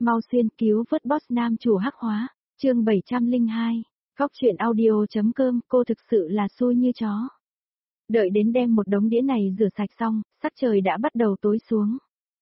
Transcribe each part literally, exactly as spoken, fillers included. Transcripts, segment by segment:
mau xuyên cứu vớt boss nam chủ hắc hóa, chương bảy trăm lẻ hai, Cóc truyện audio.com, cô thực sự là xui như chó. Đợi đến đem một đống đĩa này rửa sạch xong, sắc trời đã bắt đầu tối xuống.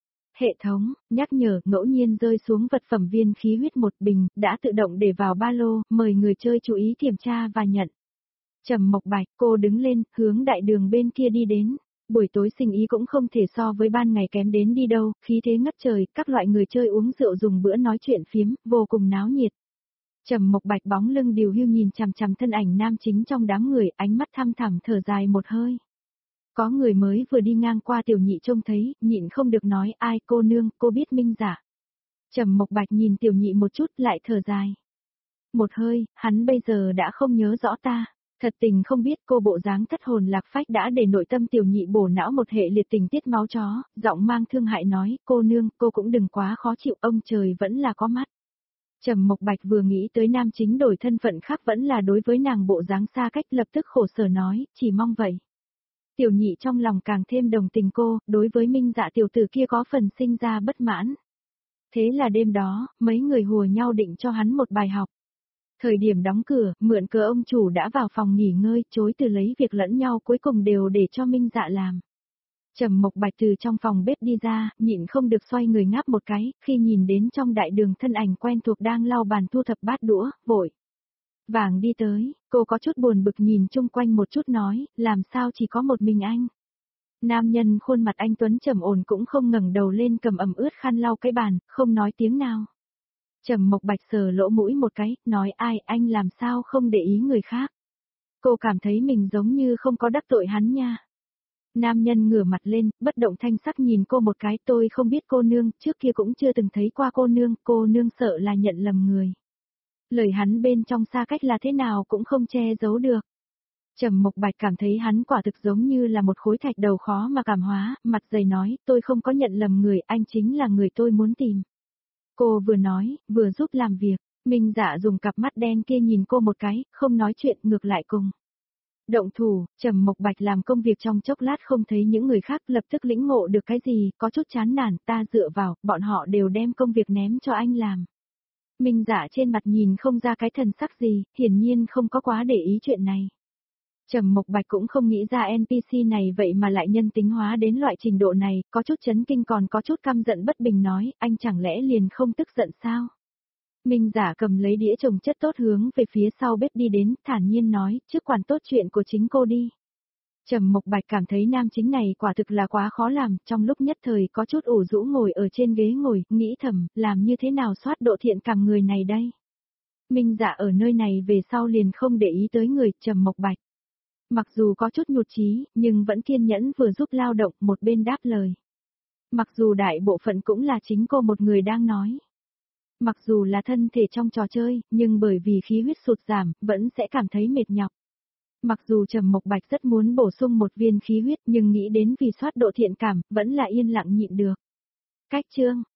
Hệ thống, nhắc nhở, ngẫu nhiên rơi xuống vật phẩm viên khí huyết một bình, đã tự động để vào ba lô, mời người chơi chú ý kiểm tra và nhận. Trầm Mộc Bạch, cô đứng lên, hướng đại đường bên kia đi đến. Buổi tối sinh ý cũng không thể so với ban ngày kém đến đi đâu, khí thế ngất trời, các loại người chơi uống rượu dùng bữa nói chuyện phiếm, vô cùng náo nhiệt. Trầm Mộc Bạch bóng lưng điều hưu nhìn chằm chằm thân ảnh nam chính trong đám người, ánh mắt thăm thẳm thở dài một hơi. Có người mới vừa đi ngang qua Tiểu Nhị trông thấy, nhịn không được nói, ai cô nương, cô biết Minh Dạ. Trầm Mộc Bạch nhìn Tiểu Nhị một chút lại thở dài. Một hơi, hắn bây giờ đã không nhớ rõ ta. Thật tình không biết cô bộ dáng thất hồn lạc phách đã để nội tâm Tiểu Nhị bổ não một hệ liệt tình tiết máu chó, giọng mang thương hại nói, cô nương, cô cũng đừng quá khó chịu, ông trời vẫn là có mắt. Trầm Mộc Bạch vừa nghĩ tới nam chính đổi thân phận khác vẫn là đối với nàng bộ dáng xa cách, lập tức khổ sở nói, chỉ mong vậy. Tiểu Nhị trong lòng càng thêm đồng tình cô, đối với Minh Dạ tiểu tử kia có phần sinh ra bất mãn. Thế là đêm đó, mấy người hùa nhau định cho hắn một bài học. Thời điểm đóng cửa, mượn cớ ông chủ đã vào phòng nghỉ ngơi, chối từ lấy việc lẫn nhau cuối cùng đều để cho Minh Dạ làm. Trầm Mộc Bạch từ trong phòng bếp đi ra, nhịn không được xoay người ngáp một cái, khi nhìn đến trong đại đường thân ảnh quen thuộc đang lau bàn thu thập bát đũa, vội vàng đi tới, cô có chút buồn bực nhìn chung quanh một chút nói, làm sao chỉ có một mình anh. Nam nhân khuôn mặt anh tuấn trầm ổn cũng không ngẩng đầu lên cầm ẩm ướt khăn lau cái bàn, không nói tiếng nào. Trầm Mộc Bạch sờ lỗ mũi một cái, nói ai, anh làm sao không để ý người khác. Cô cảm thấy mình giống như không có đắc tội hắn nha. Nam nhân ngửa mặt lên, bất động thanh sắc nhìn cô một cái, tôi không biết cô nương, trước kia cũng chưa từng thấy qua cô nương, cô nương sợ là nhận lầm người. Lời hắn bên trong xa cách là thế nào cũng không che giấu được. Trầm Mộc Bạch cảm thấy hắn quả thực giống như là một khối thạch đầu khó mà cảm hóa, mặt dày nói, tôi không có nhận lầm người, anh chính là người tôi muốn tìm. Cô vừa nói, vừa giúp làm việc, Minh Dạ dùng cặp mắt đen kia nhìn cô một cái, không nói chuyện, ngược lại cùng. Động thủ, Trầm Mộc Bạch làm công việc trong chốc lát không thấy những người khác lập tức lĩnh ngộ được cái gì, có chút chán nản, ta dựa vào, bọn họ đều đem công việc ném cho anh làm. Minh Dạ trên mặt nhìn không ra cái thần sắc gì, hiển nhiên không có quá để ý chuyện này. Trầm Mộc Bạch cũng không nghĩ ra en pê xê này vậy mà lại nhân tính hóa đến loại trình độ này, có chút chấn kinh còn có chút căm giận bất bình nói, anh chẳng lẽ liền không tức giận sao? Minh Dạ cầm lấy đĩa trồng chất tốt hướng về phía sau bếp đi đến, thản nhiên nói, trước quản tốt chuyện của chính cô đi. Trầm Mộc Bạch cảm thấy nam chính này quả thực là quá khó làm, trong lúc nhất thời có chút ủ rũ ngồi ở trên ghế ngồi, nghĩ thầm, làm như thế nào soát độ thiện cảm người này đây? Minh Dạ ở nơi này về sau liền không để ý tới người, Trầm Mộc Bạch. Mặc dù có chút nhụt chí, nhưng vẫn kiên nhẫn vừa giúp lao động, một bên đáp lời. Mặc dù đại bộ phận cũng là chính cô một người đang nói. Mặc dù là thân thể trong trò chơi, nhưng bởi vì khí huyết sụt giảm, vẫn sẽ cảm thấy mệt nhọc. Mặc dù Trầm Mộc Bạch rất muốn bổ sung một viên khí huyết nhưng nghĩ đến vì soát độ thiện cảm, vẫn là yên lặng nhịn được. Cách chương,